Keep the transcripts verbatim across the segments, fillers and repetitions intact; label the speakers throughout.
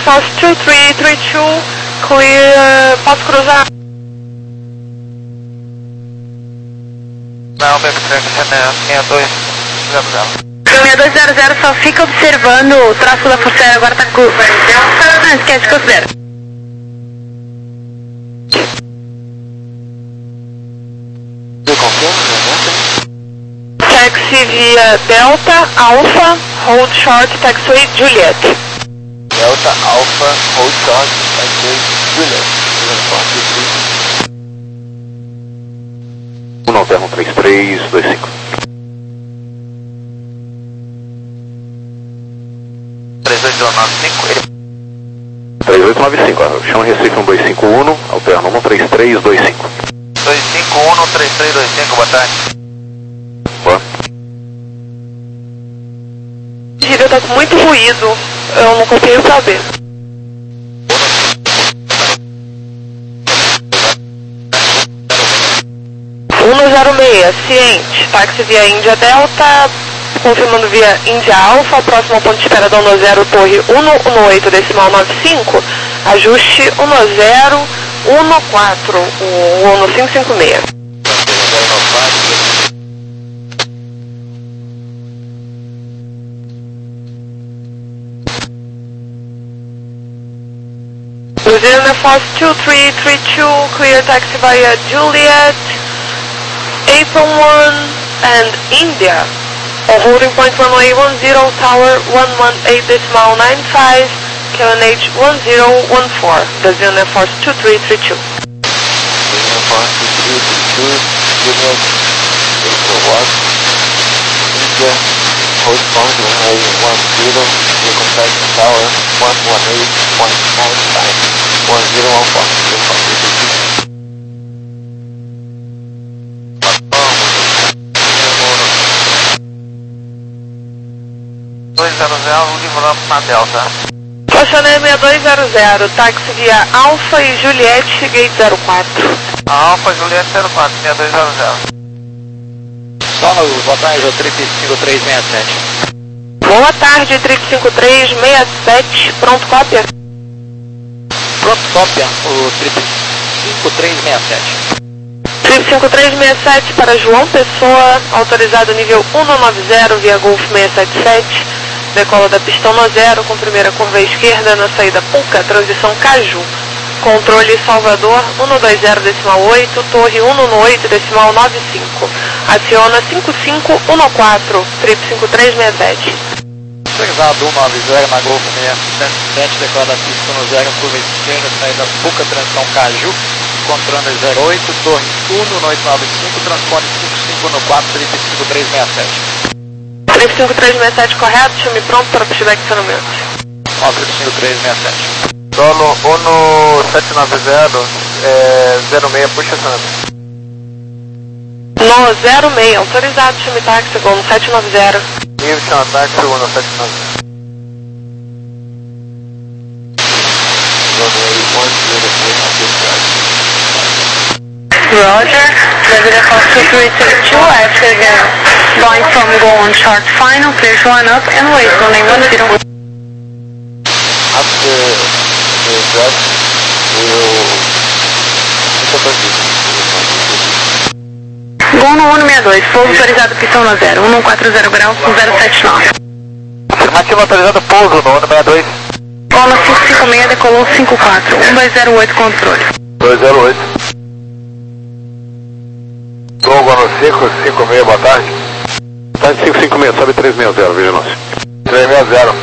Speaker 1: Force dois três três dois, clear, posso cruzar?
Speaker 2: Não, back track seis dois zero zero.
Speaker 1: seis dois zero zero só fica observando o tráfego da Força Aérea, agora tá curva. Não esquece, considera.
Speaker 2: Eu confirmo,
Speaker 1: Taxi via Delta, Alpha, hold short, taxiway Juliet.
Speaker 2: Delta, Alpha, hold short, taxiway Juliet.
Speaker 3: um Alterno três três dois cinco.
Speaker 2: três oito nove cinco.
Speaker 3: três oito nove cinco, chama Recife um dois cinco um, alterno um três três dois cinco.
Speaker 2: dois cinco um, três três dois cinco, boa tarde.
Speaker 3: Boa.
Speaker 1: Gíria tá com muito ruído, eu não consigo saber. um zero seis, ciente, táxi via Índia Delta, confirmando via Índia Alfa, próximo ao ponto de espera da um zero, torre cento e dezoito, decimal noventa e cinco, ajuste um zero um quatro, o um cinco cinco seis. Brazilian Air Force dois três três dois, clear taxi via Juliet, April one and India. All holding point runway one zero, tower one one eight decimal nine five, K L H one zero one four, Brazilian Air Force dois três três dois.
Speaker 2: Brazilian Air Force dois três três dois, Juliet, April one, India, hold point runway one zero, clear contact tower one one eight point nine five, one zero one four, Brazilian Air Force dois três três dois. dois zero zero, livrando na Delta.
Speaker 1: Oceaneer seis dois zero zero, táxi via Alpha e Juliette, gate zero quatro.
Speaker 2: Alpha, Juliette zero quatro, seis dois zero zero.
Speaker 4: Solo, boa tarde, o trip cinco três seis sete.
Speaker 1: Boa tarde, trip cinco três seis sete, pronto, cópia?
Speaker 4: Pronto, cópia, o trip cinco três seis sete.
Speaker 1: Trip cinco três seis sete para João Pessoa, autorizado nível um nove zero via Golf seis sete sete, decola da pista um zero com primeira curva à esquerda na saída Puca, transição Caju, controle Salvador um dois zero decimal oito, torre um oito decimal nove cinco, aciona cinco cinco um quatro, trip cinco três seis sete.
Speaker 4: Autorizado um nove zero na Golf seis sete, decola da pista um zero, curva esquerda, saída Puca, transição Caju, controle zero oito, torre um oito nove cinco, transpone cinco cinco um quatro, trip cinco três seis sete.
Speaker 1: Trip cinco três seis sete correto, time pronto para pushback de acionamento.
Speaker 4: Ó, trip cinco três seis sete.
Speaker 2: Solo um sete nove zero, é, zero seis, puxa acionamento.
Speaker 1: No zero seis, autorizado, time táxi, gol no sete nove zero.
Speaker 2: Houston, ataque um sete nove zero.
Speaker 1: Roger, Brazilian Air Force dois três três dois, after again, going from go on short final, clear to line up and wait, running one zero.
Speaker 2: After the drop, we'll...
Speaker 1: Gol no um seis dois, pouso autorizado, pista um zero, um quatro zero grau, zero sete nove.
Speaker 2: Afirmativo autorizado, pouso no um seis dois.
Speaker 1: Gol no cinco cinco seis, decolou cinco quatro, um dois zero oito, controle.
Speaker 2: dois zero oito. Gol no cinco cinco seis, boa tarde.
Speaker 3: Tarde cinco cinco seis, sobe três seis zero, vigilância.
Speaker 2: três seis zero.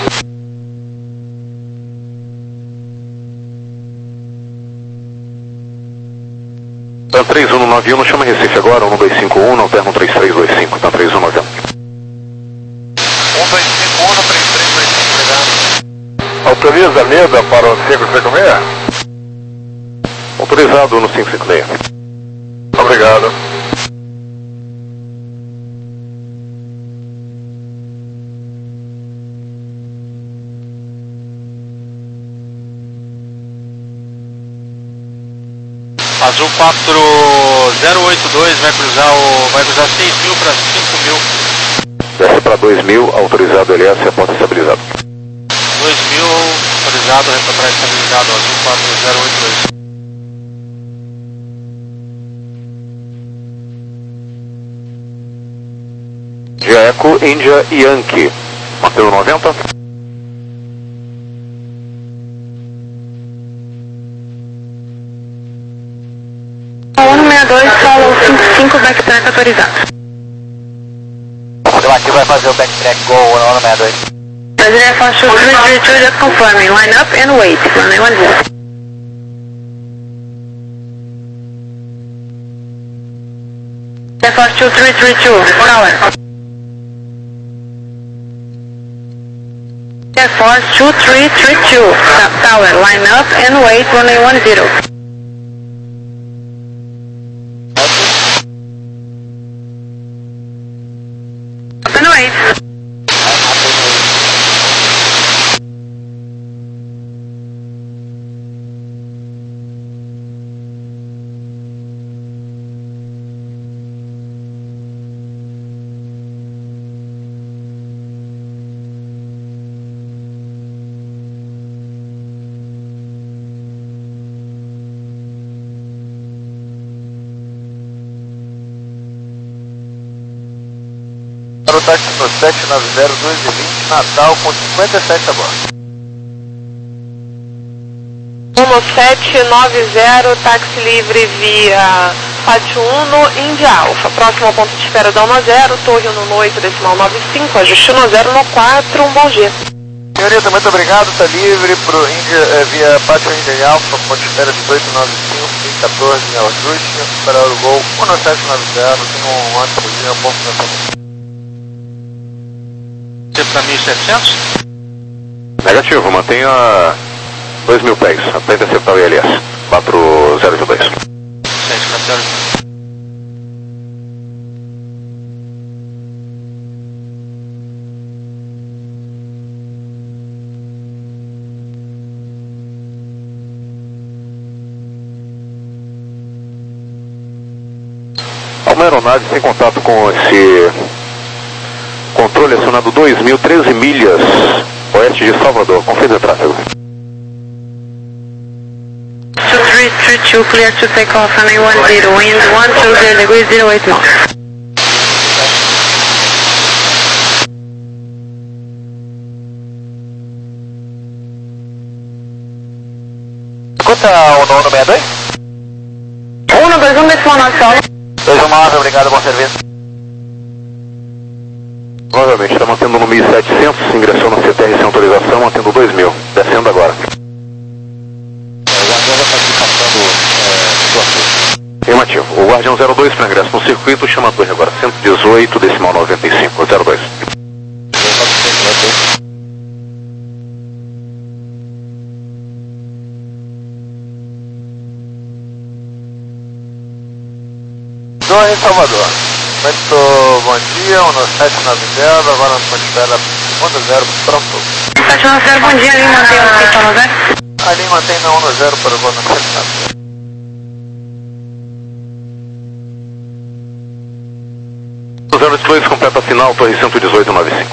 Speaker 3: Tan três um nove um, chama Recife agora, um dois cinco um, alterno três três dois cinco, Tan três um nove um.
Speaker 2: um dois cinco um, três três dois cinco, obrigado.
Speaker 3: Autoriza a mesa para o cinco cinco seis? Autorizado no cinco cinco seis.
Speaker 2: Obrigado.
Speaker 4: Azul quatro zero oito dois vai cruzar o. vai cruzar seis mil para cinco mil.
Speaker 3: Desce para dois mil, autorizado L S, a porta estabilizada.
Speaker 4: dois mil autorizado, retornar estabilizado, azul quatro zero oito dois.
Speaker 3: Eco India Yankee, mantendo noventa.
Speaker 1: um seis dois, follow cinco cinco, backtrack autorizado.
Speaker 2: Aqui vai fazer o backtrack go um seis dois.
Speaker 1: Brasília Fox two three three two, just confirming, line up and wait, runway one zero. Brasília Fox two three three two, tower. Air Force two three three two, tower, line up and wait, runway one zero. Up and wait.
Speaker 2: Para o táxi no sete nove zero dois e vinte, Natal com cinquenta e sete a bordo.
Speaker 1: Rumo sete nove zero, táxi livre via Pátio um, Índia Alfa. Próximo ao ponto de espera da um zero, torre um oito, decimal nove cinco, ajuste um zero no quatro, um bom dia.
Speaker 2: Senhorita, muito obrigado, está livre para o Índia, é, via Pátio Índia Alfa, ponto de espera dezoito nove cinco, quatorze, ajuste, para o gol um sete nove zero, tem um ótimo dia, um bom final.
Speaker 4: Para mil e setecentos?
Speaker 3: Negativo, mantenha dois mil pés, até interceptar o I L S. quatro zero dois.
Speaker 4: seis quatro zero.
Speaker 3: Há uma aeronave sem contato com esse controle acionado dois mil, treze milhas oeste de Salvador. Confirme o tráfego.
Speaker 1: two three three two, clear to take off, runway one zero, wind one two zero degrees, zero eight knots.
Speaker 2: Escuta o nono seis dois?
Speaker 1: um dois um, decimal nove solo.
Speaker 2: dois um nove, obrigado, bom serviço.
Speaker 3: Novamente, está mantendo no mil e setecentos, ingressou na C T R sem autorização, mantendo dois mil, descendo agora. Afirmativo. O Guardião zero dois para ingresso no circuito, chama a torre agora, cento e dezoito, decimal noventa e cinco, zero dois.
Speaker 2: Torre Salvador. Muito bom dia, um sete nove zero, agora no ponto de espera um zero, pronto.
Speaker 1: sete nove zero, bom dia, ali mantém o pista no zero.
Speaker 2: Ali mantém na um zero para o voo no sete nove zero.
Speaker 3: zero dois, completa final, torre cento e dezoito, nove cinco.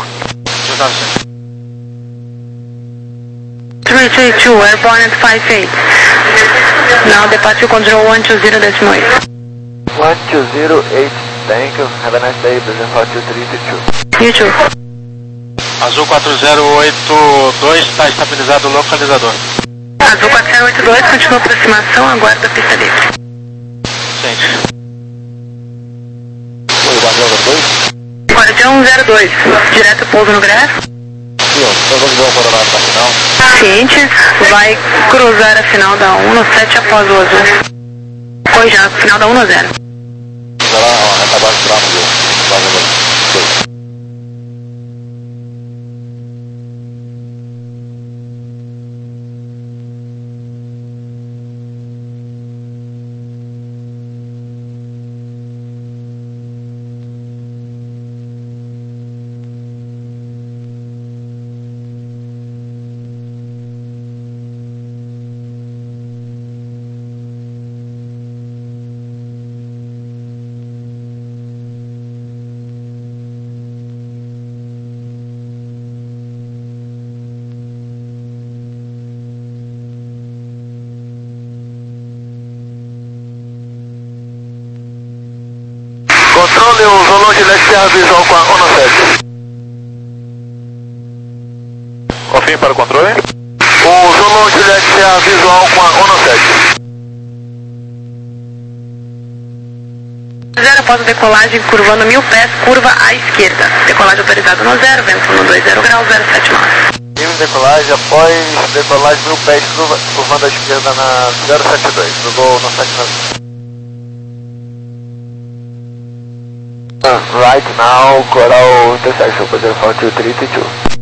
Speaker 1: three three two, airborne at five eight. Now departure control one two zero decimal eight.
Speaker 2: one two zero eight, thank you, have a nice day, Brazil four two three two.
Speaker 1: You too.
Speaker 4: Azul quatro zero oito dois, está estabilizado o localizador.
Speaker 1: Azul quatro zero oito dois, continua aproximação, aguarda a pista livre.
Speaker 4: Gente.
Speaker 2: Oi, Guardião zero dois?
Speaker 1: Guardião zero dois, direto pouso no Graf.
Speaker 2: Sim, nós vamos ver o coronado para a final.
Speaker 1: Ciente, vai cruzar a final da um no sete após o azul. Foi já, final da um no zero.
Speaker 2: Vamos lá, ó, acabar de tirar o Guardião. Zulu Juliette Serra visual com a ONU sete.
Speaker 3: Confirme para o controle.
Speaker 2: O Zulu Juliette Serra visual com a ONU sete.
Speaker 1: Zero após a decolagem, curvando mil pés, curva à esquerda. Decolagem autorizada no zero, vento no dois zero graus, zero sete nove.
Speaker 2: Mil decolagem, após decolagem mil pés, curva, curvando à esquerda na zero sete dois. Jogou no sete nove. Uh, right now, Coral intersection, zero four two three two.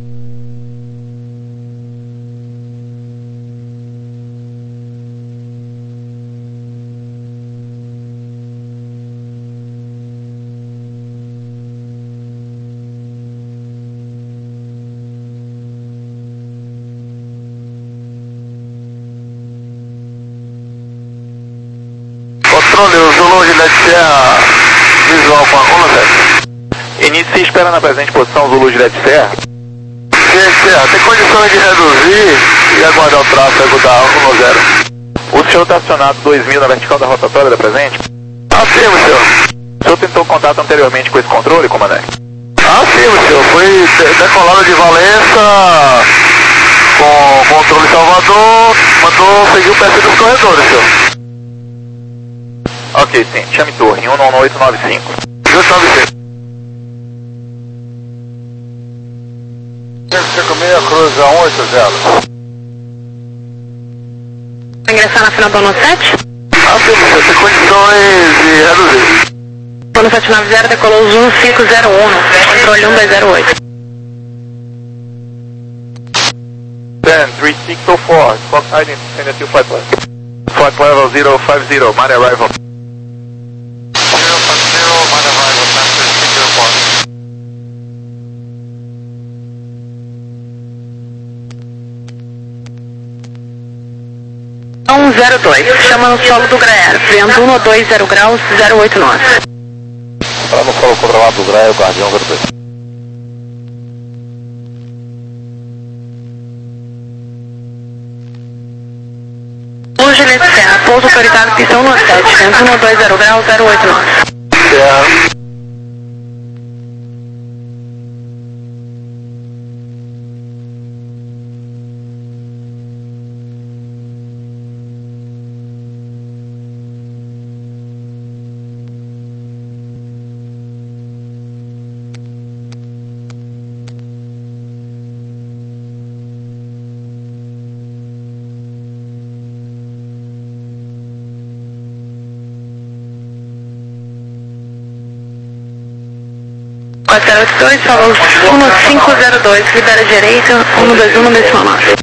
Speaker 2: Controle, o Zulu Juliette Serra visual com a ONU sete.
Speaker 3: Inicie espera na presente posição Zulu Juliette Serra.
Speaker 2: Juliette Serra, tem condições de reduzir e aguardar o tráfego da ONU zero?
Speaker 3: O senhor está acionado dois mil na vertical da rotatória da presente?
Speaker 2: Ah, sim, meu senhor.
Speaker 3: O senhor tentou contato anteriormente com esse controle, comandante?
Speaker 2: Ah, sim, meu senhor. Foi de decolada de Valença com controle Salvador, mandou seguir o perfil dos corredores, senhor.
Speaker 3: Ok, sim. Chame torre, um nove oito nove cinco.
Speaker 2: oito nove cinco. cinco seis, cruza um oito zero.
Speaker 1: Vai ingressar na final do ONU sete?
Speaker 2: Ah, sim, meu senhor. Tem condições de reduzir.
Speaker 1: ONU sete nove zero decolou Zoom cinco zero um, controle um dois zero oito.
Speaker 3: ten, three six zero four, Fox Island, send it to flight level. Flight level zero five zero, my arrival.
Speaker 2: zero five zero, my arrival, ten three six zero four.
Speaker 1: um zero dois, chama no solo do Graer, vento um dois zero graus, zero oito nove.
Speaker 2: Para no solo controlado do Graer, Guardião zero dois.
Speaker 1: Juliette Serra, pouso autorizado, pistão no sete, vento um dois zero graus, zero oito nove.
Speaker 2: Serra.
Speaker 1: quatro zero oito dois, falou um cinco zero dois, libera direita, um dois um no décimo nove.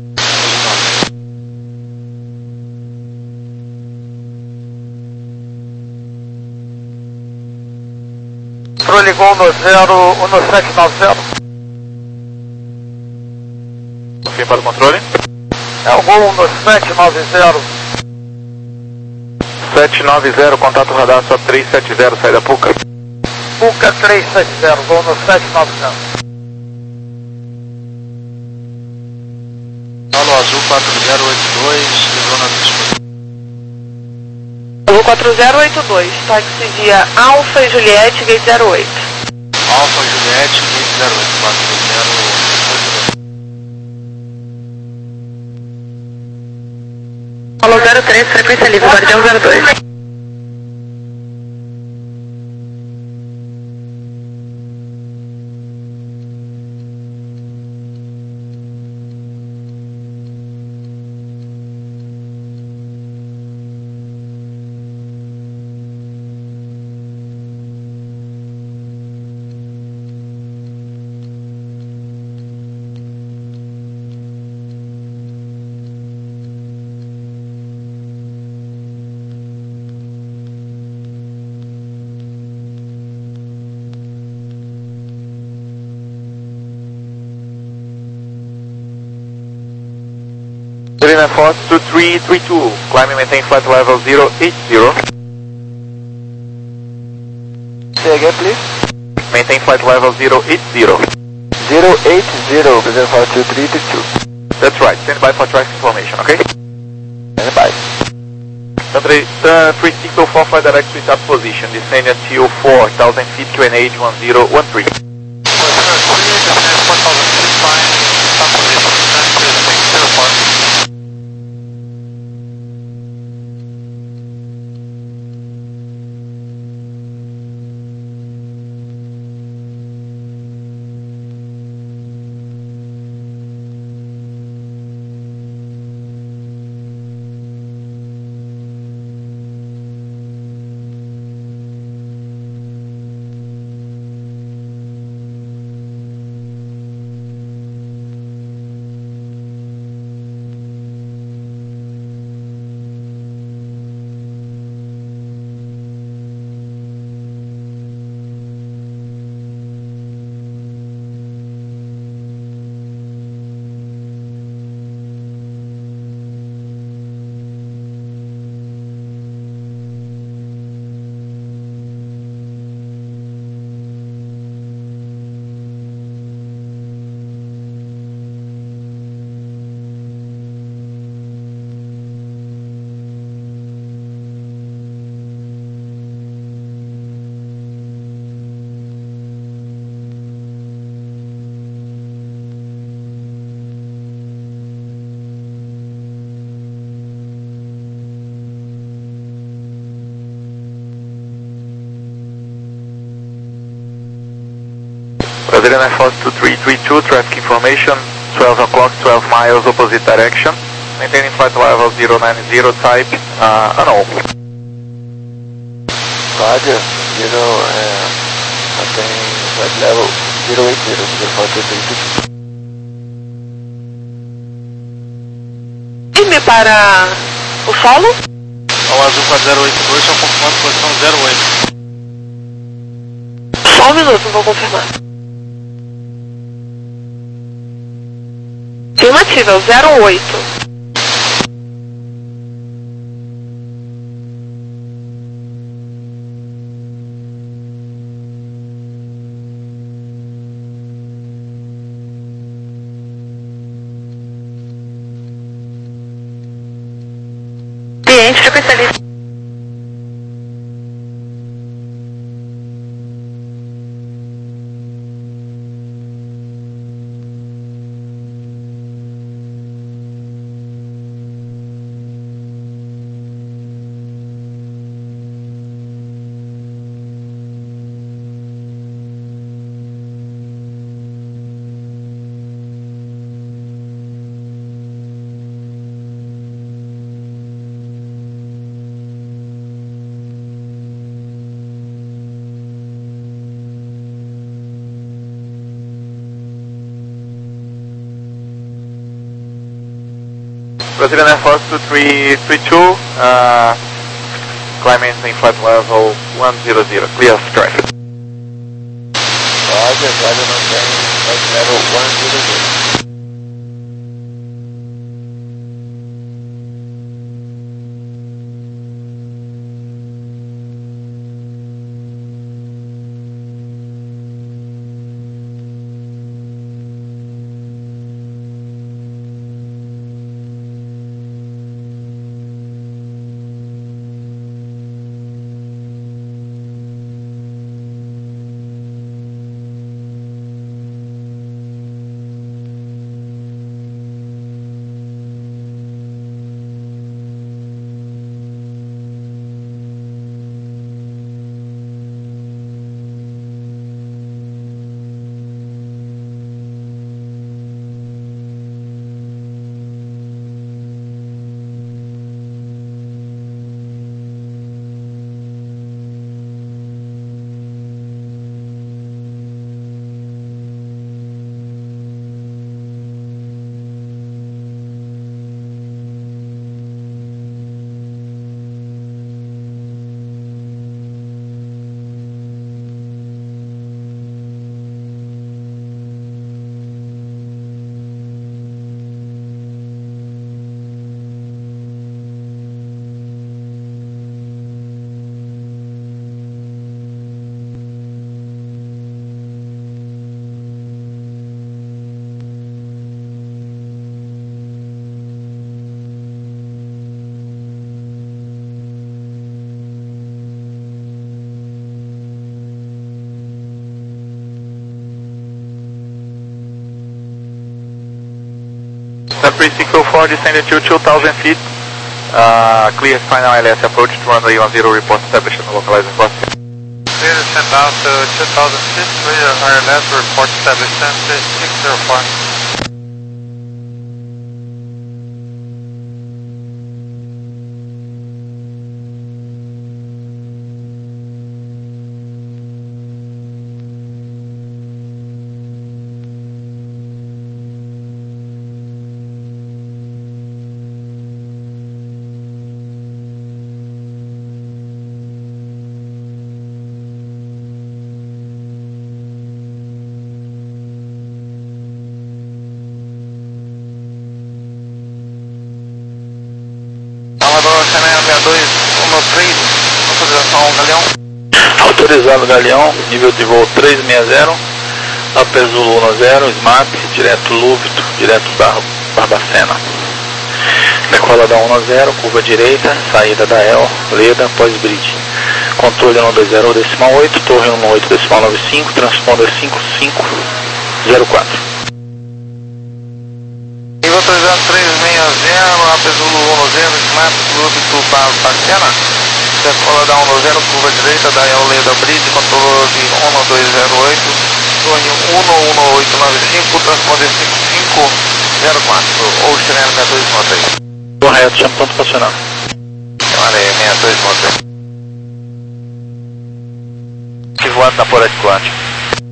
Speaker 2: Proligou no zero, no sete nove zero.
Speaker 3: Confirme para o controle.
Speaker 2: É o gol no sete nove zero.
Speaker 3: sete nove zero, contato radar só três sete zero, sai da Puca.
Speaker 2: Puca três sete zero, gol no sete nove zero.
Speaker 4: Paulo Azul quatro zero oito dois, levou na disputa.
Speaker 1: Azul quatro zero oito dois, táxi via Alfa e Juliette, gate zero oito.
Speaker 4: Alfa Juliette, gate zero oito, quatro zero oito dois.
Speaker 1: Paulo zero três, frequência livre, Guardião zero dois.
Speaker 3: Lima Fox two three three two, climb and maintain flight level zero eight zero.
Speaker 2: Say again, please.
Speaker 3: Maintain flight level zero eight zero.
Speaker 2: zero eight zero, Brazil four two three two.
Speaker 3: That's right, stand by for traffic information, okay?
Speaker 2: Stand by.
Speaker 3: Stand three, uh, three six zero four, fly direct to its up position, descend until four thousand feet, Q N H one zero one three.
Speaker 4: four thousand feet, flying top position, descend to six zero four.
Speaker 3: Brazilian Air Force two three three two, traffic information, twelve o'clock, twelve miles, opposite direction, maintaining flight level zero nine zero, type, uh, unknown.
Speaker 2: Roger, zero, uh, maintaining flight level zero eight zero, zero four two three two.
Speaker 1: Firme para o solo.
Speaker 4: Ao Azul quatro zero oito dois, estou confirmando posição zero oito.
Speaker 1: Só um minuto, vou confirmar. Afirmativa, zero oito. Cliente, frequência lista.
Speaker 3: Brazilian Air Force two three three two, uh, climbing in flight level one zero zero, clear of traffic.
Speaker 2: Roger, Roger, maintaining flight level one zero zero.
Speaker 3: three six zero four, descending to two thousand feet. Uh, clear final L S approach to runway one zero, report established and localizing course.
Speaker 5: Clear to send out to two thousand feet, clear I L S, report established and six zero four.
Speaker 6: Autorizado Galeão, nível de voo três seis zero, Upper Zulu um zero, S M A P, direto Lúvito, direto Bar Barbacena. Decola da um zero, curva direita, saída da E L, Leda, pós-bridge. Controle um dois zero decimal oito, torre um oito decimal nove cinco, transponder cinco cinco zero quatro.
Speaker 5: Nível autorizado três seis zero, Upper Zulu um zero, S M A P, Lúvito, Barbacena. Decola da um zero, curva direita da E L Leda Bridge, controle um dois zero oito, torre um um oito nove cinco, transponder cinco cinco zero quatro, ou Ocean sessenta e dois três.
Speaker 6: Correto, chama ponto estacionado.
Speaker 5: Maré sessenta e dois três.
Speaker 6: Que voado na Forest Quântico.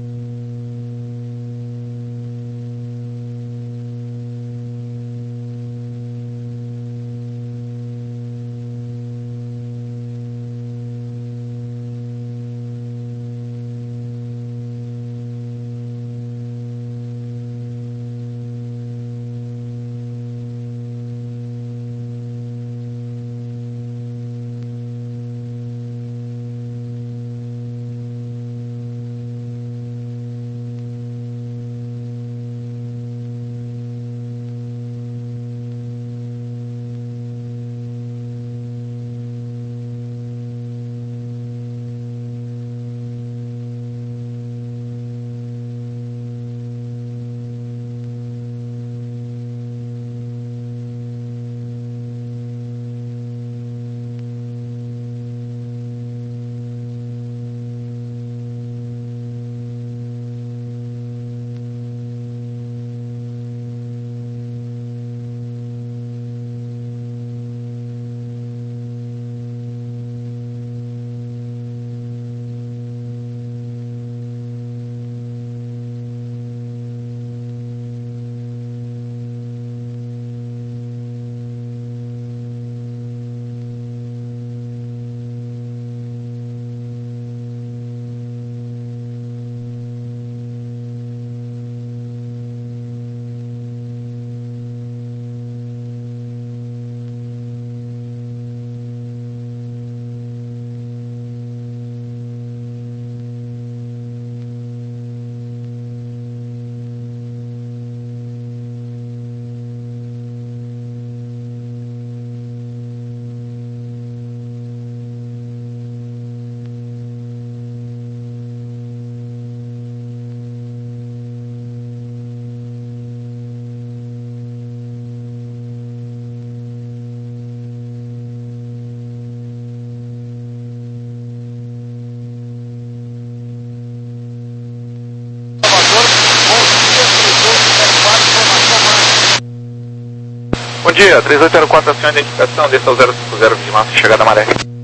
Speaker 3: Bom dia, três oito zero quatro, ação de identificação, desça ao zero cinco zero de massa, chegada Maré.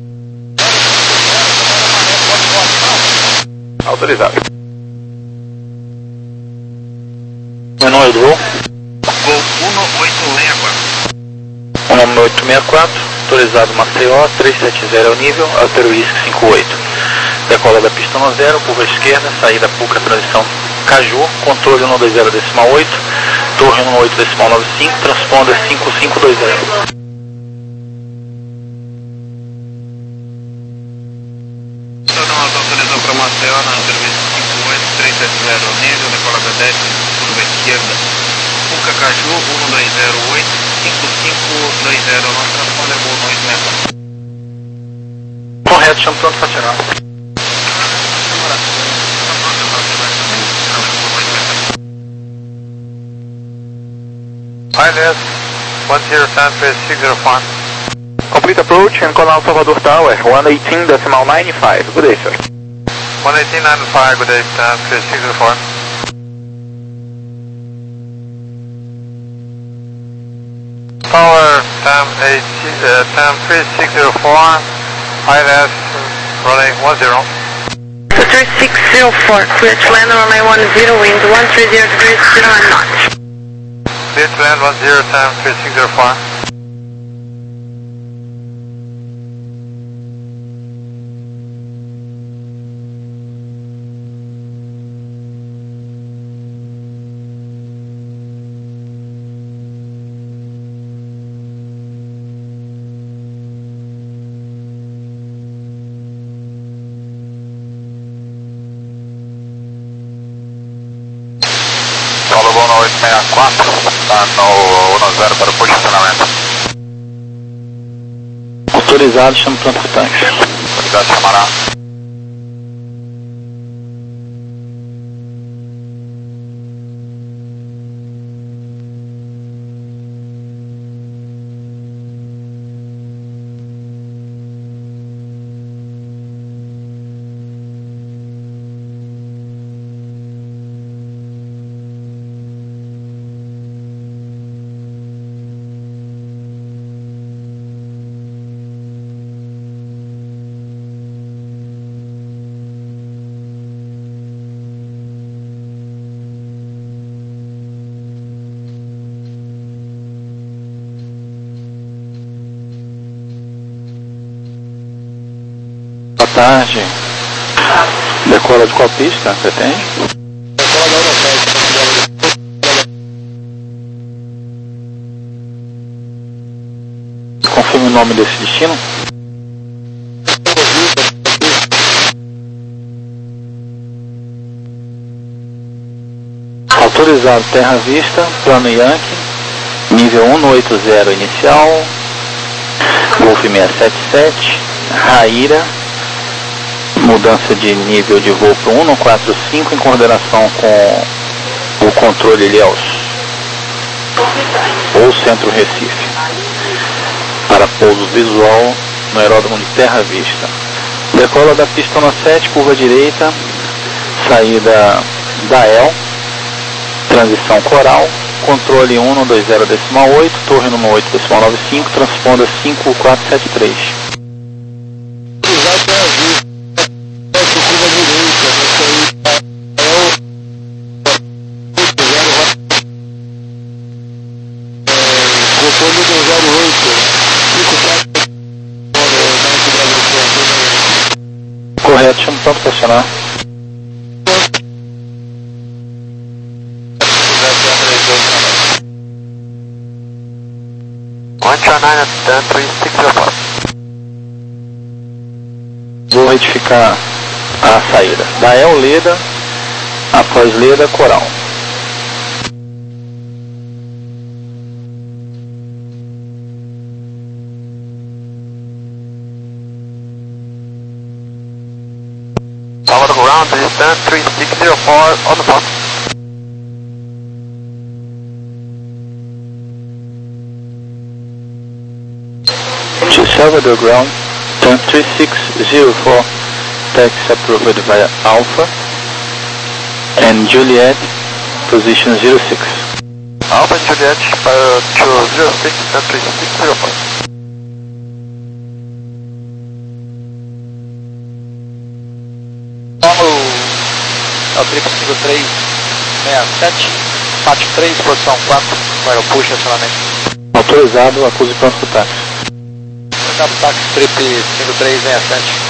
Speaker 3: Autorizado.
Speaker 6: Menor do voo?
Speaker 5: Voo um oito seis quatro.
Speaker 6: um oito seis quatro, autorizado Maceió, três sete zero ao nível, Alter Whisky cinco oito. Decola da pista um zero, curva esquerda, saída Puca, transição Caju, controle um dois zero decimal oito, torre um oito decimal nove cinco, transponder cinco cinco dois zero.
Speaker 5: Autorizou para Maceió na serviço cinco oito três sete zero ao nível, decola da dez, curva esquerda, Puca Caju, um dois zero oito, cinco cinco dois zero, nosso transponder voo dois seis quatro.
Speaker 6: Correto, chama pronto estacionado.
Speaker 5: I L S one zero seven three six zero four.
Speaker 3: Complete approach and call out Salvador Tower, one eighteen decimal ninety-five. Good day, sir.
Speaker 5: one eighteen ninety-five, good day, ten three six zero four. Tower, time three six zero four, I L S running one zero.
Speaker 1: three six zero four, clear to land runway one zero, wind one three zero degrees, zero and notch.
Speaker 5: Clear to land one zero, time three six zero four.
Speaker 3: Solo oito seis quatro, está no um zero para o posicionamento.
Speaker 6: Autorizado, chama pronto pro tanque.
Speaker 3: Autorizado, chamará.
Speaker 6: Boa tarde. Decola de qual pista, pretende?
Speaker 4: Decola da Eurosete.
Speaker 6: Confirme o nome desse destino. Autorizado, Terra Vista, plano Yankee, nível um no oito zero inicial, Golf seiscentos e setenta e sete, Raíra, mudança de nível de voo para um no quatro cinco em coordenação com o controle Ilhéus ou Centro Recife, para pouso visual no aeródromo de Terra Vista. Decola da pista no sete, curva direita, saída da E L, transição Coral, controle um no dois zero decimal oito, torre número oito decimal noventa e cinco, transponda cinco quatro sete três. Correto, chama pronto para acionar. Vou retificar a saída. Da E L Leda, após Leda, Coral.
Speaker 5: Tower ground, distance three six zero four on the spot.
Speaker 6: To Salvador ground, turn three six zero four, taxi approved via Alpha, and Juliet, position zero six.
Speaker 5: Alpha and Juliet, uh, to zero six, turn three six zero four.
Speaker 4: É o triplo cinco três seis sete, Pátio três, posição quatro, no aeropuxo, acionamento.
Speaker 6: Autorizado, acuse pronto pro táxi.
Speaker 4: Obrigado, táxi triplo cinco três seis sete.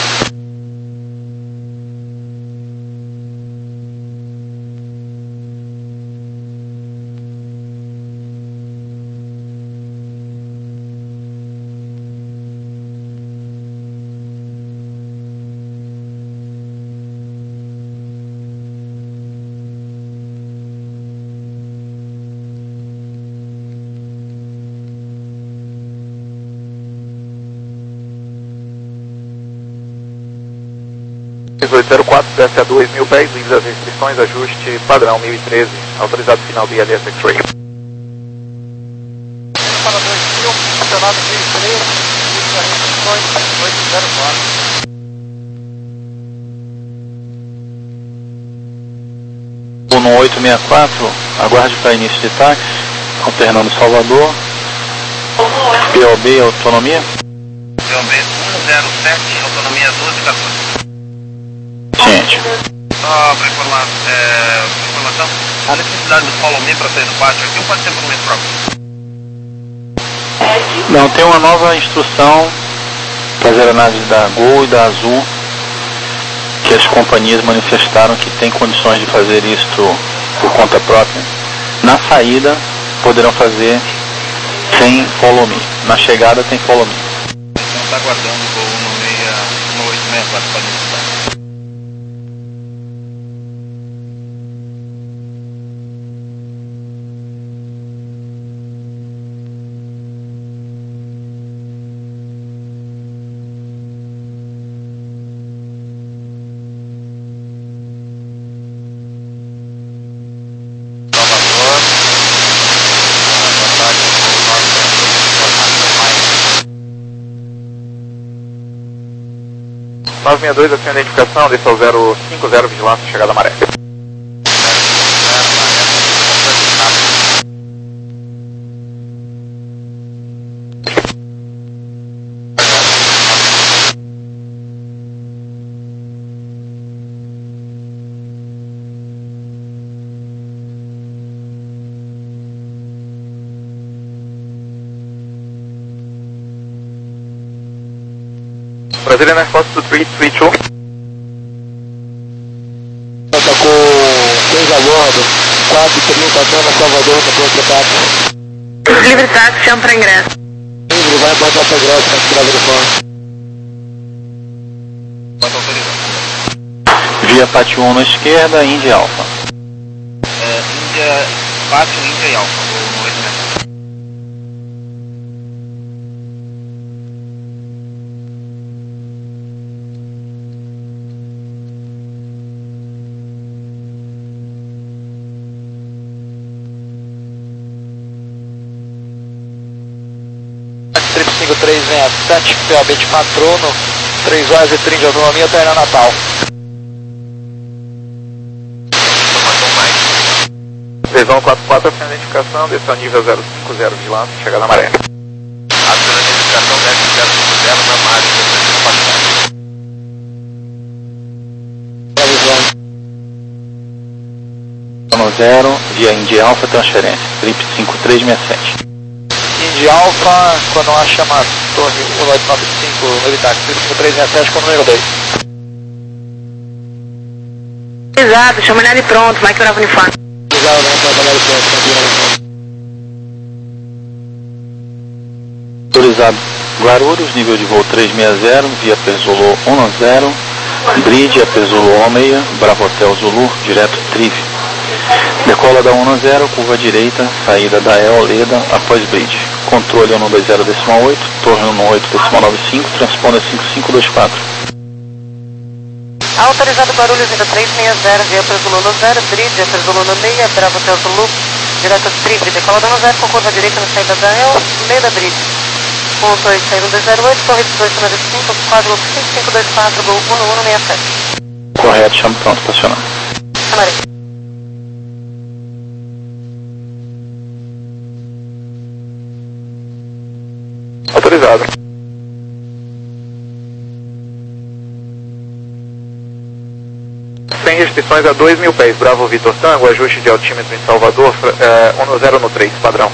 Speaker 3: dezoito zero quatro, desce a dois mil pés, livre das restrições, ajuste padrão mil e treze, autorizado final de I L S X-Ray.
Speaker 4: nove três, oito zero quatro.
Speaker 6: No oito seis quatro, aguarde para início de táxi, alternando Salvador, P O B autonomia.
Speaker 5: P O B um zero sete, autonomia doze quatorze.
Speaker 6: Ciente.
Speaker 5: Só para informar, é, informação, a necessidade do follow me para sair do pátio aqui ou pode ser por meio próprio?
Speaker 6: Não, tem uma nova instrução para as aeronaves da Gol e da Azul, que as companhias manifestaram que têm condições de fazer isto por conta própria. Na saída, poderão fazer sem follow me. Na chegada, tem follow me.
Speaker 5: Então está aguardando o voo no, meia, no oito seis quatro para visitar.
Speaker 3: nove seis dois, assim a identificação, desça ao zero cinco zero, vigilância, chegada à maré. Brazilian Air Force dois três três dois.
Speaker 2: Atacou seis a bordo, quatro trinta, Dona Salvador, na tua táxi.
Speaker 1: Livre táxi, chama para ingresso.
Speaker 2: Livre, vai botar para ingresso, na estrada do fora.
Speaker 5: Pode autorizar.
Speaker 6: Via Pátio um na esquerda, Índia Alfa.
Speaker 5: É, Índia, Pátio, Índia e Alfa, no oito seis.
Speaker 4: cinco três seis sete, P O B de patrono, três horas e trinta de autonomia, até Natal.
Speaker 3: três um quatro quatro, assim a identificação, desça ao nível zero cinco zero, vigilância, chegada à maré.
Speaker 5: A identificação desce zero cinco zero na margem do
Speaker 6: Zona zero, via Indy Alpha, transferência, trip cinco três seis sete.
Speaker 4: Indy Alpha, quando a chama torre um oito nove cinco, no Evitax, cinco três seis sete com o número dois.
Speaker 1: Exato, chama ele pronto, vai que bravo uniforme.
Speaker 2: Legal, vamos trabalhar o ponto,
Speaker 6: Autorizado Guarulhos, nível de voo três seis zero, via Perzolo um zero, Bridge, Perzolo seis, Bravo Hotel Zulu, direto Triv. Decola da um zero, curva direita, saída da E O Leda, após Bridge. Controle um dois zero decimal oito, torre um oito decimal nove cinco, transponder cinco cinco dois quatro.
Speaker 1: Autorizado Guarulhos, nível três seis zero, via Perzolo zero, Bridge, Perzolo seis, Bravo Hotel Zulu, direto Triv. Decola da um zero, com curva direita na saída da E O Leda, Bridge. Ponto oito seis um dois zero oito, torre dois nove cinco, quadro cinco cinco dois quatro, gol um um seis sete.
Speaker 6: Correto, chama pronto para acionar.
Speaker 1: Amaré.
Speaker 3: Autorizado. Sem restrições a dois mil pés, Bravo Vitor Tango, ajuste de altímetro em Salvador, é, um zero no três, padrão.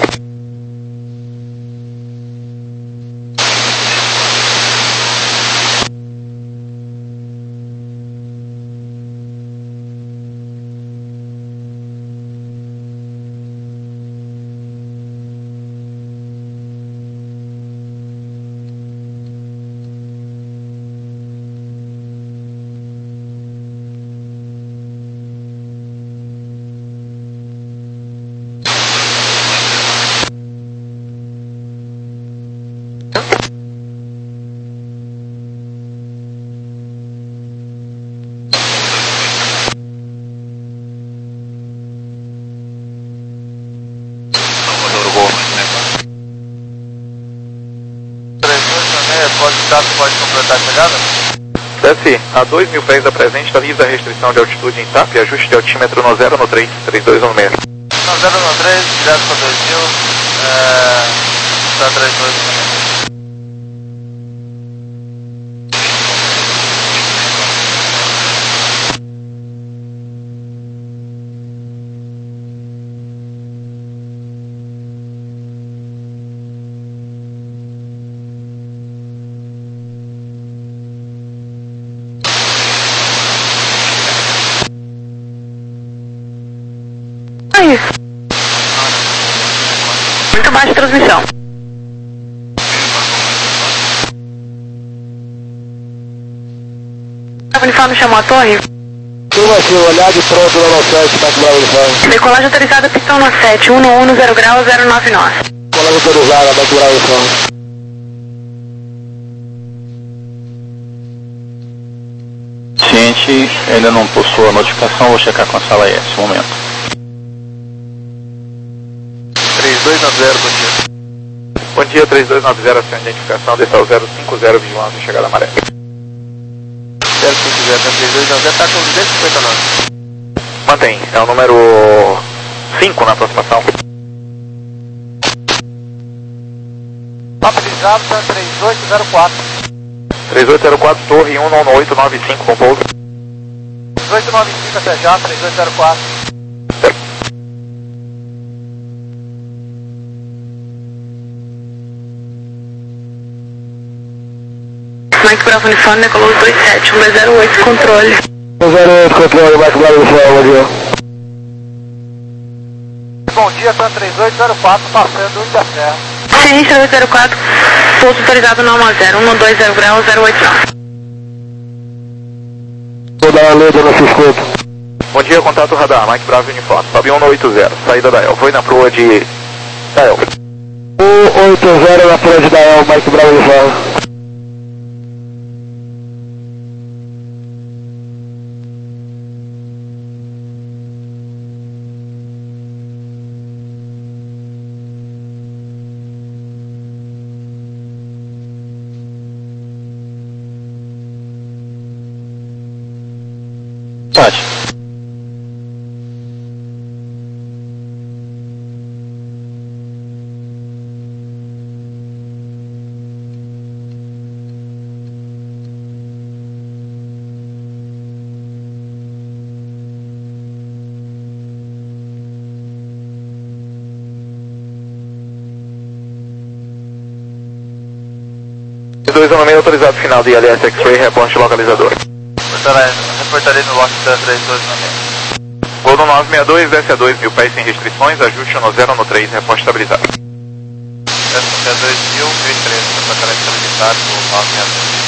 Speaker 5: status, pode completar a chegada?
Speaker 3: Desce a dois mil pés da presente, avisa a restrição de altitude em T A P e ajuste de altímetro no zero no três, três dois um seis.
Speaker 5: No zero no três, direto para dois mil, é... está três dois um seis.
Speaker 1: É isso. Muito baixa transmissão. O uniforme chamou a torre?
Speaker 2: Turma aqui, olhar de pronto lá no sete, Mike Bravo uniforme.
Speaker 1: Decolagem autorizada, pistão no sete, um no um no zero grau, zero nove nove.
Speaker 2: Decolagem autorizada, Mike Bravo uniforme.
Speaker 6: Ciente, ainda não possui a notificação, vou checar com a sala S, um momento.
Speaker 5: três dois nove zero, bom dia.
Speaker 3: Bom dia, três dois nove zero, sem identificação, desça ao zero cinco zero, vigilância, chegada maré.
Speaker 5: zero cinco zero, três dois nove zero, está com duzentos e cinquenta nove.
Speaker 3: Mantém, é o número cinco na aproximação.
Speaker 4: Autorizado para três oito zero quatro.
Speaker 3: três oito zero quatro, torre um nove oito nove cinco, com pouso.
Speaker 4: três oito nove cinco até já, três oito zero quatro.
Speaker 1: Mike Bravo uniforme, decolou dois sete, um zero oito, controle.
Speaker 2: um zero oito, controle, Mike Bravo uniforme, bom dia.
Speaker 4: Bom dia, Tan três oito zero quatro, passando Ilha Serra.
Speaker 1: Sim, três oito zero quatro, pouso autorizado no um zero, um dois zero grau, zero oito nove.
Speaker 2: Vou dar uma letra no escuto.
Speaker 3: Bom dia, contato radar, Mike Bravo uniforme, sobe um oito zero, saída da El, foi na proa de... da El.
Speaker 2: um oito zero na frente da El, Mike Bravo uniforme.
Speaker 6: Pode.
Speaker 3: dois um seis, autorizado final de I L S X-Ray, reponte localizador.
Speaker 5: Reportarei no lote da três dois nove zero.
Speaker 3: Gol no nove seis dois, desce a dois mil pés sem restrições, ajuste no zero no três, reposte estabilizado.
Speaker 5: Desce a dois mil e treze, para característica militar do nove seis dois.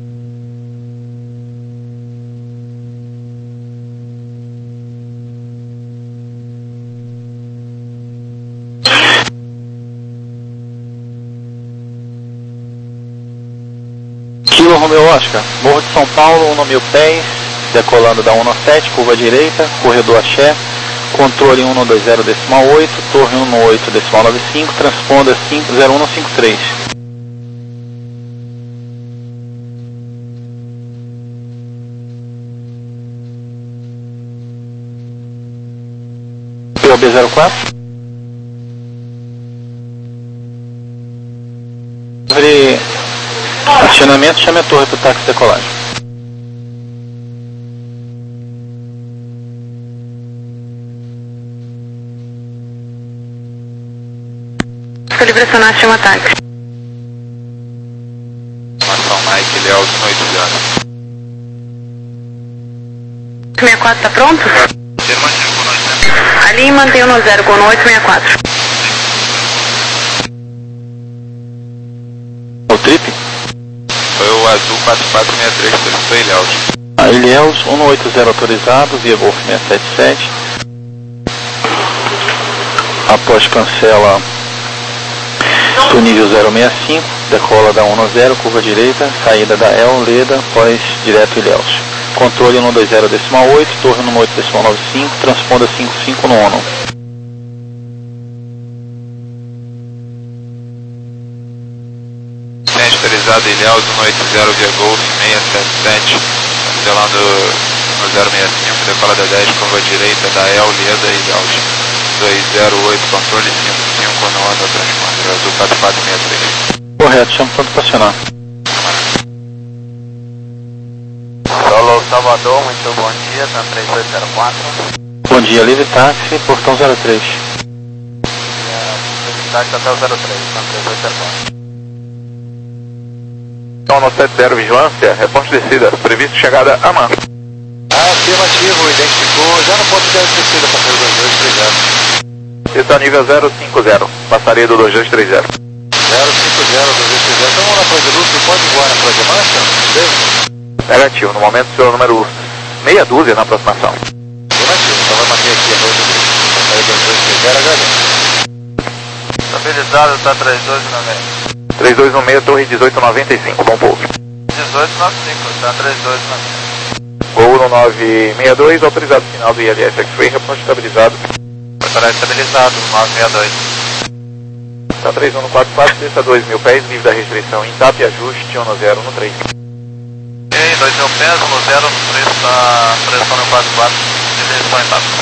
Speaker 6: Kilo Romeo Oscar, Morro de São Paulo, um mil pés, decolando da um no sete, curva direita, corredor axé, controle um dois zero decimal oito, torre um oito decimal nove cinco, transponder cinco zero um cinco três. P O B zero quatro. Sobre acionamento, chame a torre para o táxi de decolagem.
Speaker 1: Calibracionar, chama táxi.
Speaker 5: Informação Mike, Léo, de noite, Juliana.
Speaker 1: sessenta e quatro, tá pronto?
Speaker 5: Afirmativo, com nós,
Speaker 1: Ali mantém o no zero com o oito sessenta e quatro.
Speaker 6: O trip?
Speaker 5: Foi o azul quatro quatro seis três, foi Ilhéus.
Speaker 6: A Ilhéus, um oito zero autorizado, via Golf seis sete sete. Após cancela do nível zero seis cinco, decola da um zero, curva direita, saída da El, Leda, após direto Ilhéus. Controle um dois zero decimal oito, torre um oito decimal nove cinco, transponda cinco cinco no ONU.
Speaker 5: Autorizado autorizado Ilhéus um oito zero via Golf seiscentos e setenta e sete, cancelando no zero seis cinco, decolada dez, curva direita da El Leda Ilhéus dois zero oito, controle cinco cinco no Honda Transponder Azul quatro quatro seis três.
Speaker 6: Correto, chama pronto para acionar.
Speaker 2: Solo Salvador, muito bom dia, tá três dois zero quatro.
Speaker 6: Bom dia, livre táxi, portão zero três.
Speaker 2: Livre táxi até o zero três, tá três dois zero quatro.
Speaker 3: Então, no sete zero Vigilância, reporte descida, previsto chegada a Man.
Speaker 4: Afirmativo, identificou, já no ponto de descida para o dois dois três zero.
Speaker 3: Está nível zero cinco zero, passaria do dois dois três zero.
Speaker 4: zero cinco zero, dois dois três zero, então vamos na Flor de Lúcio, pode voar na Flor de Mancha?
Speaker 3: Negativo, no momento seu número meia dúzia na aproximação.
Speaker 4: Negativo, então vai manter aqui a Flor de Lúcio, passaria dois dois três zero, agradeço.
Speaker 2: Estabilizado, tá três dois nove seis.
Speaker 3: três dois um seis, torre dezoito noventa e cinco, bom pouso.
Speaker 2: dezoito noventa e cinco, tá três dois nove seis.
Speaker 3: Voo no nove seis dois, autorizado final do I L S X-Ray, reporte estabilizado.
Speaker 2: Preparar estabilizado, nove seis dois.
Speaker 3: Está três um quatro quatro, desça dois mil pés, livre da restrição, em TAP e ajuste, um zero no três.
Speaker 2: E aí, dois mil pés, um zero no três, tá três um quatro quatro, direção em TAP.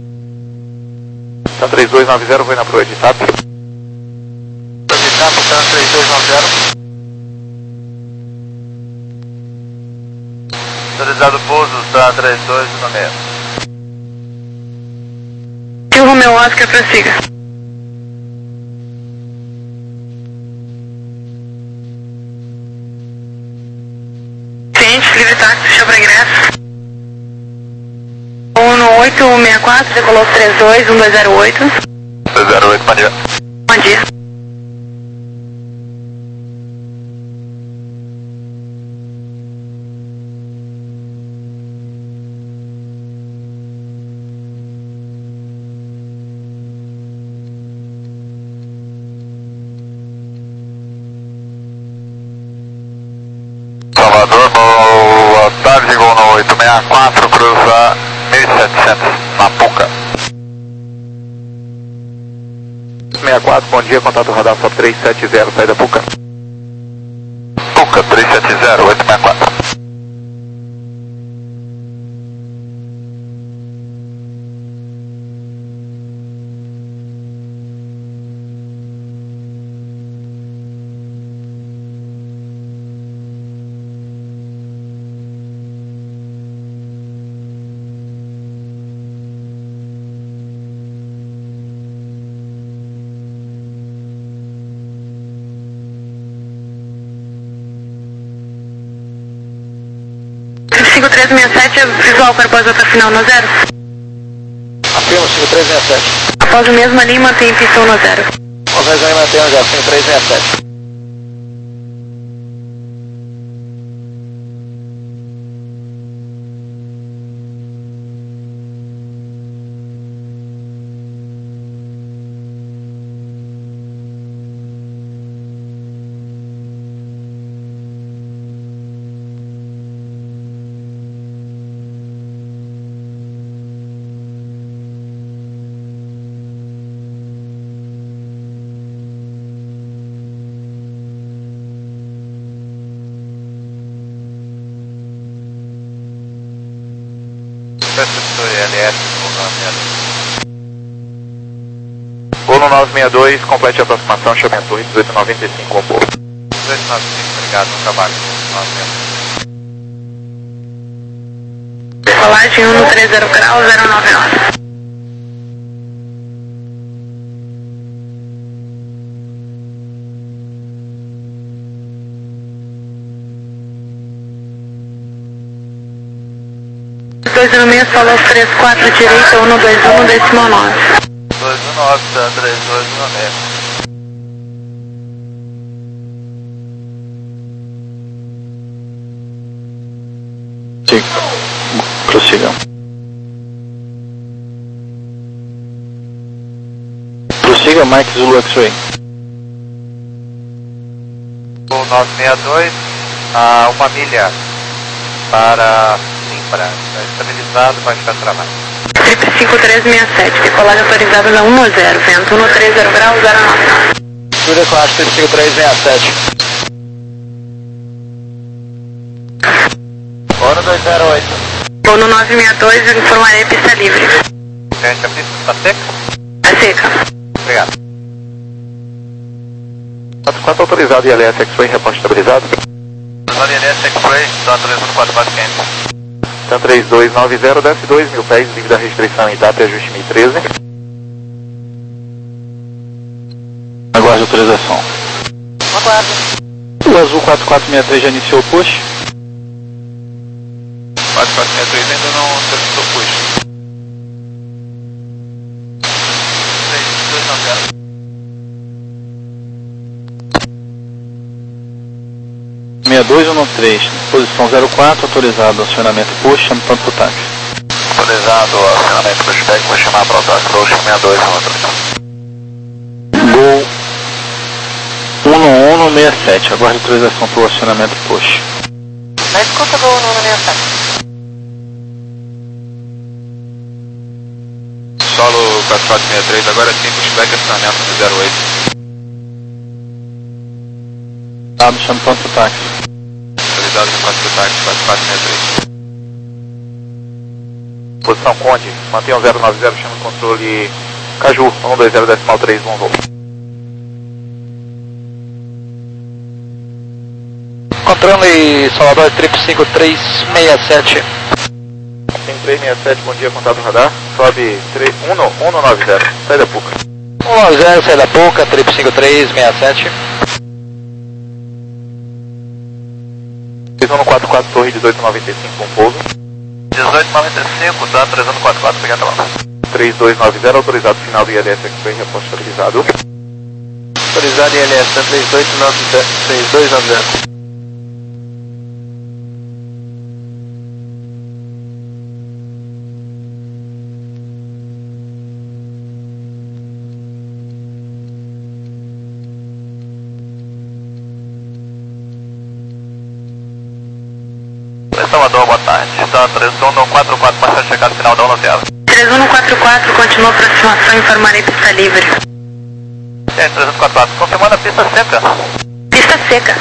Speaker 3: Está três dois nove zero, foi na proa de TAP.
Speaker 2: De TAP, tá três dois nove zero. Autorizado pouso, tá três dois nove seis.
Speaker 1: E o Romeo Oscar prossiga. Ciente, livre táxi, show para ingresso. um no oito um seis quatro, decolou três dois um dois zero oito.
Speaker 3: dois zero oito, bom dia.
Speaker 1: Bom dia.
Speaker 3: Salvador, boa tarde, gol no oito seis quatro, cruza mil e setecentos, na Puca. sessenta e quatro, bom dia, contato radar só três sete zero, saída Puca. Puca, três sete zero, oito seis quatro.
Speaker 1: cinco três seis sete, visual para após outra final no zero.
Speaker 4: Afirma, cinco três seis sete.
Speaker 1: Após o mesmo ali, mantém pistão no zero.
Speaker 4: Nós vamos manter o zero, cinco três seis sete.
Speaker 2: Receptor I L S,
Speaker 3: Voo no nove seis dois, complete a aproximação, chame a torre dezoito noventa e cinco, bom pouso.
Speaker 2: dezoito noventa e cinco, obrigado, no trabalho. nove seis.
Speaker 1: Decolagem um no três zero grau, zero nove nove. dois no meio, falou três quatro direita, um no dois um, decimal nove.
Speaker 2: dois um nove, tá três dois nove seis.
Speaker 6: Sim, prossigam. Prossiga, Mike Zulu X-Ray.
Speaker 2: Voo nove seis dois, a uma milha para Simbra, está estabilizado, baixar trabalho.
Speaker 1: Trip cinco três seis sete, decolagem autorizada na um zero, vento um no três zero grau, zero nove nove.
Speaker 4: Júlia Classe, cinco três seis sete. dois zero oito.
Speaker 1: Vou no nove seis dois e informarei pista livre.
Speaker 5: Gente, a pista está seca?
Speaker 1: Tá seca.
Speaker 5: Obrigado.
Speaker 3: quatro quatro autorizado, I L S X-Ray, reporte estabilizado.
Speaker 5: I L S X-Ray, está atualizando quatro quatro quinhentos.
Speaker 3: Tan três dois nove zero, desce dois mil pés, livre da restrição em data e ajuste mil e treze.
Speaker 6: Aguarde a autorização.
Speaker 4: Aguardo.
Speaker 6: O azul quatro quatro seis três já iniciou o push.
Speaker 5: quatro quatro seis três ainda não solicitou push. três dois nove zero.
Speaker 6: seis dois um três, posição zero quatro, autorizado, acionamento push, chame ponto pro táxi.
Speaker 5: Autorizado, acionamento do spec, vou chamar para o táxi, vou seis dois um três.
Speaker 6: Gol um um um seis sete, aguarde autorização para o acionamento push.
Speaker 4: Na escuta, Gol um um seis sete.
Speaker 5: Solo quatro quatro seis três, agora sim, o spec, acionamento de zero oito.
Speaker 6: Dado, chame ponto pro táxi.
Speaker 5: Autorizado de quatro táxi, quatro quatro seis três.
Speaker 3: Posição Conde, mantenha o zero nove zero, chama o controle Caju, um dois zero decimal três, bom voo.
Speaker 4: Controle Salvador triplo cinco três seis sete.
Speaker 3: cinco três seis sete, bom dia, contato no radar. Sobe um nove zero, sai da Puca.
Speaker 4: um nove zero, sai da Puca, triplo cinco três seis sete.
Speaker 3: Visão no quatro quatro, torre dezoito noventa e cinco, bom pouso.
Speaker 5: dezoito noventa e cinco, tá atrasando quatro quatro, obrigado lá.
Speaker 3: três dois nove zero, autorizado final do I L S X-Ray, reposto estabilizado.
Speaker 5: Autorizado I L S três dois nove zero. Salvador, boa tarde. Está atrasando quatro quatro, passagem checado final da um zero.
Speaker 1: três um quatro quatro, continua aproximação, informarei pista livre.
Speaker 5: É, três um quatro quatro, confirmando a pista seca.
Speaker 1: Pista seca.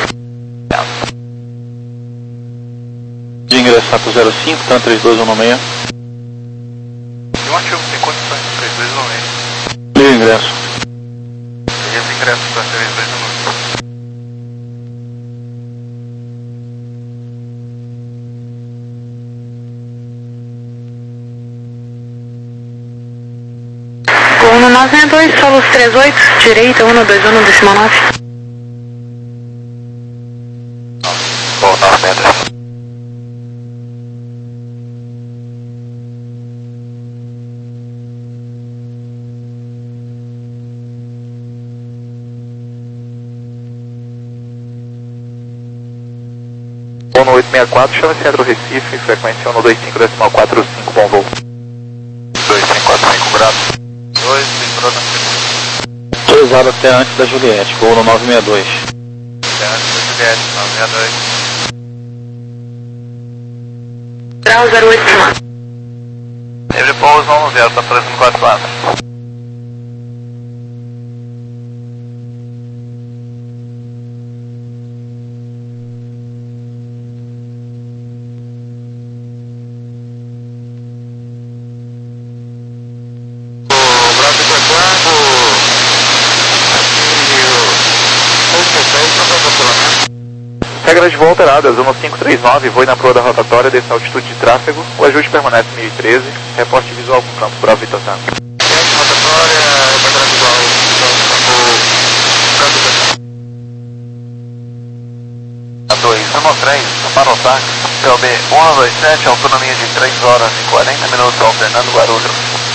Speaker 6: De ingressar para o zero cinco, Tan três dois um seis.
Speaker 5: Eu acho que tem condições de três dois um seis.
Speaker 6: E o ingresso?
Speaker 5: Beleza, ingresso para três dois um seis.
Speaker 1: um nove seis dois, solos três oito, direita, um dois um, decimal nove.
Speaker 5: Bom, nove metros.
Speaker 3: um oito seis quatro, chama Centro Recife, frequência um dois cinco decimal quatro cinco, bom voo.
Speaker 5: dois cinco quatro cinco, grato. dois, cinco,
Speaker 6: Autorizado até antes da Juliette, voo no nove seis dois.
Speaker 5: até antes da Juliette, nove seis dois.
Speaker 1: Grau zero oito, comando.
Speaker 5: Livre pouso um zero, está atrasando quatro quatro.
Speaker 3: Regras de voo alteradas, um cinco três nove, voe na proa da rotatória, desça a altitude de tráfego, o ajuste permanece mil e treze, reporte visual com campo Bravo Vitor Tango.
Speaker 5: Rotatória, rotatória visual, a dois um três, para o táxi, P O B um dois sete, autonomia de três horas e quarenta minutos, alternando Guarulhos.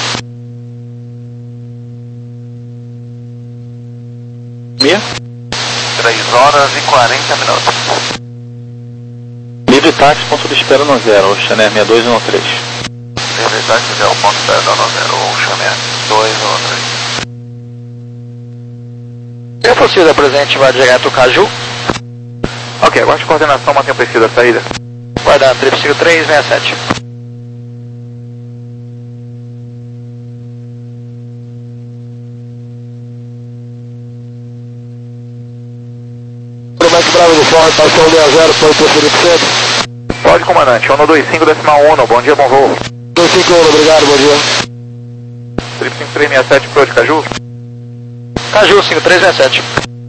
Speaker 6: Mia?
Speaker 5: três horas e quarenta minutos.
Speaker 6: Livre táxi, ponto de espera no zero, Oceaner seis dois um três.
Speaker 5: Livre táxi, zero ponto zero zero, Oceaner dois um três.
Speaker 4: É possível presente, vai direto o Caju.
Speaker 3: Ok, aguarde coordenação, mantenha o perfil da saída.
Speaker 4: Guardando, triplo cinco três seis sete.
Speaker 7: Mike Bravo do Forte, estação seis zero, foi para o Felipe Centro.
Speaker 3: Pode, comandante. um dois cinco decimal um, bom dia, bom voo.
Speaker 2: dois cinco um, obrigado, bom dia.
Speaker 3: Trip cinco três seis sete Pro de Caju.
Speaker 4: Caju, cinco três seis sete.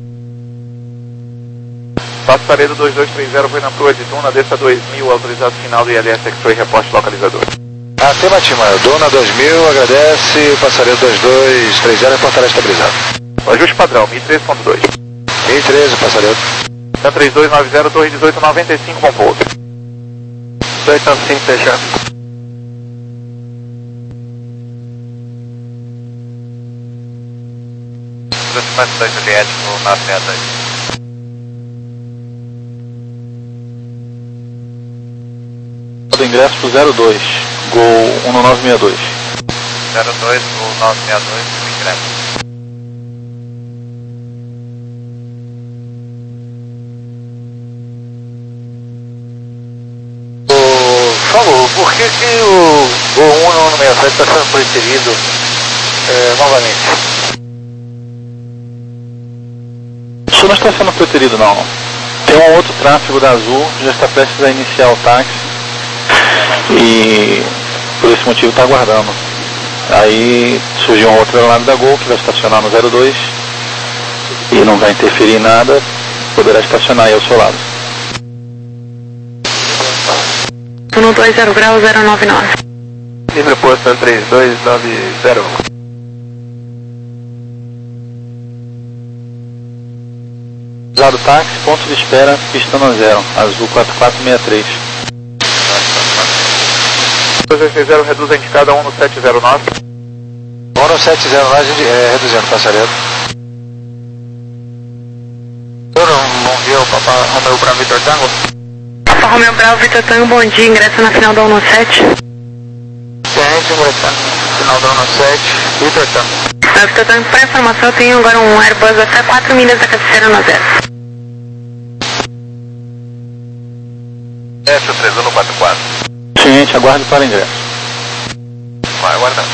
Speaker 3: Passo Paredo dois dois três zero, foi na Proa de Duna, desça dois mil, autorizado final do I L S X-Ray, reporte localizador.
Speaker 2: Afirmativa, Duna dois mil, agradece, passaredo dois dois três zero, reportará estabilizado.
Speaker 3: Ajuste padrão, Mi treze ponto dois.
Speaker 2: Mi treze, passaredo.
Speaker 3: Tan três dois nove zero, torre dezoito noventa e cinco com pouso.
Speaker 2: dois nove cinco, fechado.
Speaker 5: Aproximação da Juliette no nove seis dois.
Speaker 6: Do ingresso pro zero dois, Gol um nove seis dois.
Speaker 5: zero dois, o nove seis dois, o ingresso.
Speaker 2: Por favor, por que, que o Gol um nove seis sete está sendo preterido é, novamente?
Speaker 6: Isso não está sendo preterido, não. Tem um outro tráfego da Azul, já está prestes a iniciar o táxi. E por esse motivo está aguardando. Aí surgiu uma outra aeronave da Gol que vai estacionar no zero dois e não vai interferir em nada, poderá estacionar aí ao seu lado.
Speaker 1: um dois zero grau zero nove nove.
Speaker 2: Livre posto três dois nove zero.
Speaker 6: Usado táxi, ponto de espera, pista no zero, Azul quatro quatro seis três.
Speaker 3: dois dois três zero, reduz a indicada um sete zero nove.
Speaker 2: um sete zero nove, é, reduzindo, passaredo. Eu não, não vi o Papa Romeu para Vitor Tango.
Speaker 1: Papa Romeu Bravo, Vitor Tango, bom dia, ingressa na final da um sete.
Speaker 2: Ciente, ingressando no final da um sete, Vitor Tango.
Speaker 1: Na Vitor Tango, para informação, eu tenho agora um Airbus até quatro milhas da cabeceira no zero.
Speaker 5: S três um quatro quatro.
Speaker 6: Ciente, aguarde para ingresso.
Speaker 5: Vai aguardando.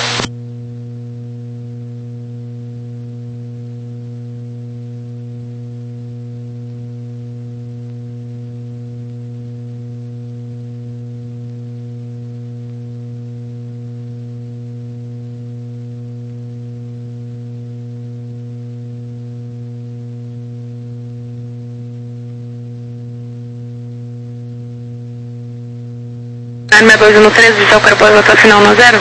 Speaker 1: seis dois um três, visual Carbono até final no zero.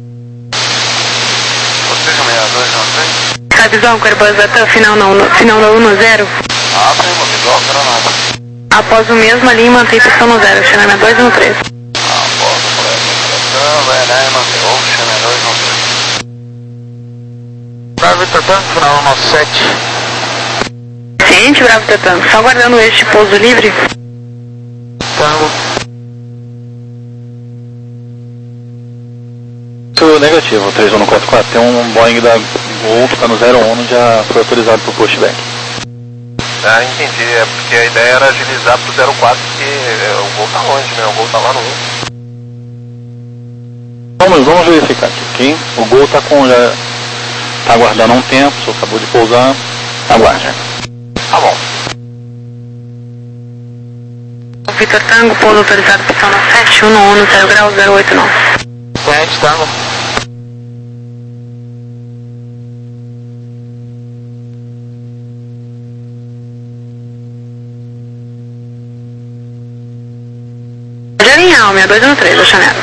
Speaker 5: Você seis dois um três?
Speaker 1: Tá visual Carbono até final no, no, final no um no zero.
Speaker 5: Ah, primo, visual, Granada.
Speaker 1: Após o mesmo ali, mantém pistão no zero, China seis dois um três.
Speaker 5: Ah, posso, colega. Vai, né, mantém. Ou China dois um três.
Speaker 2: Para Vitor Tango, final um sete.
Speaker 1: Ciente, Bravo Tetano, só aguardando este pouso livre.
Speaker 2: Tango.
Speaker 6: Negativo, três um quatro quatro, tem um Boeing da Gol que está no zero um, já foi autorizado para o pushback.
Speaker 5: Ah, entendi, é porque a ideia era agilizar pro zero quatro, porque o Gol tá longe, né, o Gol tá lá no um.
Speaker 6: Vamos, vamos verificar aqui, ok? O Gol está com, já está aguardando há um tempo, só acabou de pousar, aguarde.
Speaker 5: Tá bom.
Speaker 1: Vitor Tango, pouso autorizado, pistão no sete um um, zero grau zero oito nove.
Speaker 2: Ciente, Tango.
Speaker 1: Alinhar, seis dois um três, da Chanel.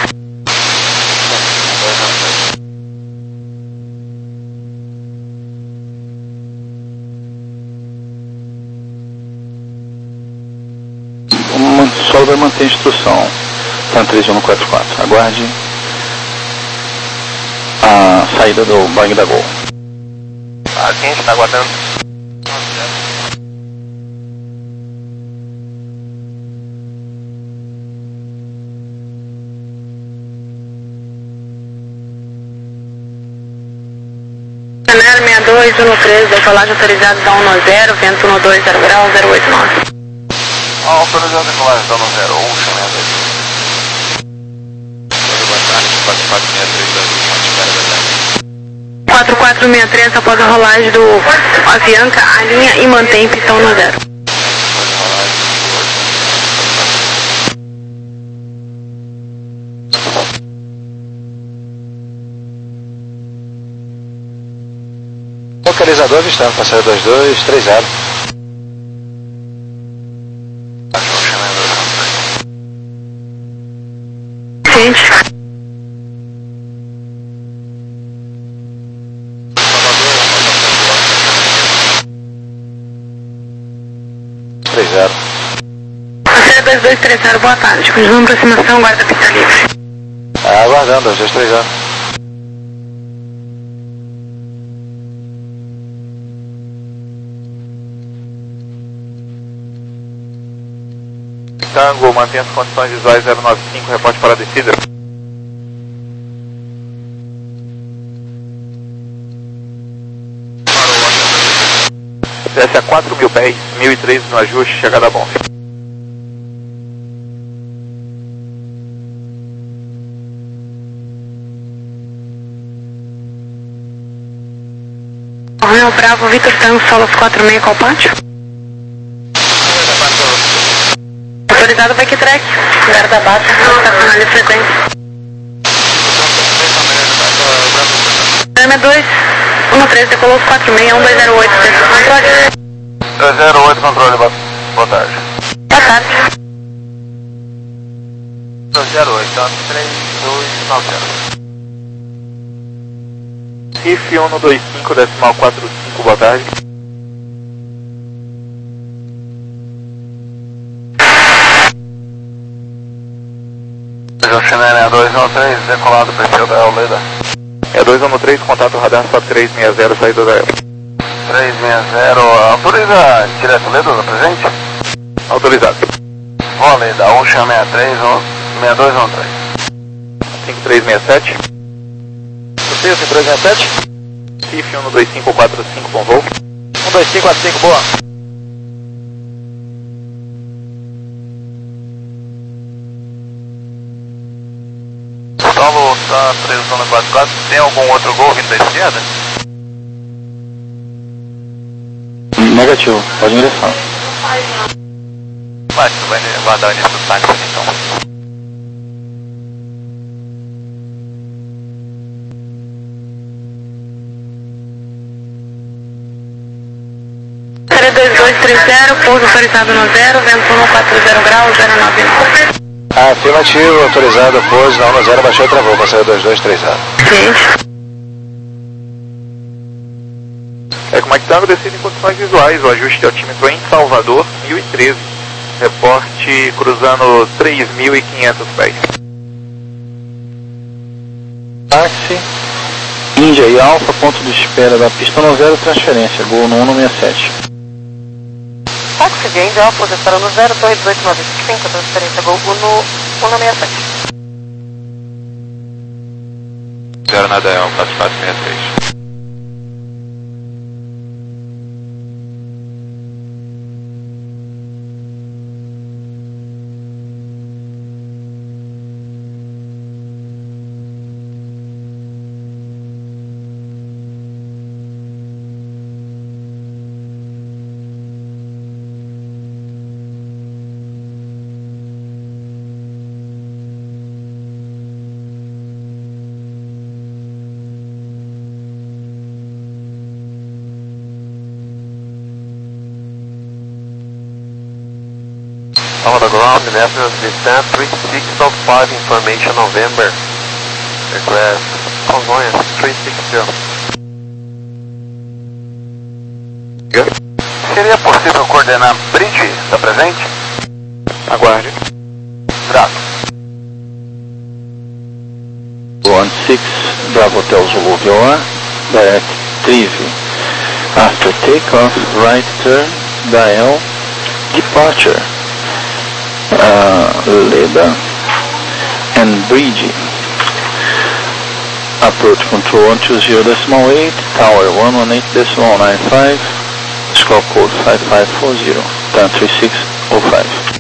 Speaker 6: O solo vai manter a instrução, Tan três um quatro quatro, aguarde a saída do Boeing da Gol.
Speaker 5: Ah, sim, a gente tá aguardando.
Speaker 1: Chanel seis dois um três, decolagem autorizado da um no zero, vento no dois zero grau zero oito nove.
Speaker 5: Ah, autorizado a decolagem da um zero um, Chanel dois.
Speaker 1: quatro quatro seis três, após a rolagem do Avianca, alinha e mantém pistão no zero.
Speaker 7: Localizador avistando, passageiro dois dois três zero.
Speaker 1: Gente.
Speaker 7: três zero.
Speaker 1: Passageiro dois dois três zero, boa tarde. Continua aproximação, guarda pista livre.
Speaker 7: Ah, aguardando, dois dois três zero.
Speaker 3: Tango, mantenha as condições visuais zero nove cinco, reporte para a descida. Desce a quatro mil pés, mil e treze no ajuste, chegada a bom.
Speaker 1: Romeo Bravo, Vitor Tango, Solos quatro seis, qual pátio? Autorizado backtrack, guarda baixa, estacionário de frequência. M dois, um três, decolou quatro seis, um dois zero oito, controle.
Speaker 5: dois zero oito, controle, boa tarde.
Speaker 1: Boa tarde.
Speaker 5: dois zero oito, três dois nove zero.
Speaker 3: R I F um dois cinco, decimal quatro cinco, boa tarde.
Speaker 5: Chimera dois um três, decolado, perfil da Almeida.
Speaker 3: É dois um três, contato radar S A P três seis zero, saída da
Speaker 5: três seis zero, autoriza direto Leda no presente?
Speaker 3: Autorizado.
Speaker 5: Vou Leda, Ocean sessenta e três, seis dois um três.
Speaker 3: cinco três seis sete.
Speaker 4: Você, cinco três seis sete?
Speaker 3: R I F um dois cinco quatro cinco, com voo.
Speaker 4: um dois cinco quatro cinco, boa.
Speaker 5: Solo tá três um quatro quatro, tem algum outro gol vindo da esquerda?
Speaker 6: Negativo, pode ingressar.
Speaker 5: Mas tu vai guardar o início do time então.
Speaker 1: dois dois três zero, pouso autorizado no zero, vento um quatro zero graus, zero nove nove.
Speaker 7: Afirmativo, autorizado, pouso, não no zero, baixou e travou, passageiro dois dois três zero.
Speaker 1: Sim.
Speaker 3: É como é que Tango decide em condições visuais, o ajuste de altímetro em Salvador, mil e treze. Reporte cruzando três mil e quinhentos pés.
Speaker 6: Táxi, Índia e Alfa, ponto de espera da pista no zero, transferência, gol no um seis sete.
Speaker 1: Táxi de Índia, Alfa, espera no zero, dois oito nove cinco, transferência, gol no um seis sete.
Speaker 5: zero nada é um quatro quatro seis seis.
Speaker 2: On the ground, National Descent three six zero five, information November. Request Congonhas three six zero.
Speaker 5: Seria possível coordenar bridge, está presente?
Speaker 3: Aguarde.
Speaker 5: Grato.
Speaker 6: one six, Bravo Hotel Zulu V O A, direct Trivio. After takeoff, right turn, dial, departure. Uh, Leda and Bridge. Approach control one two zero decimal eight, tower one one eight decimal nine five, score code five five four zero, turn three six zero five.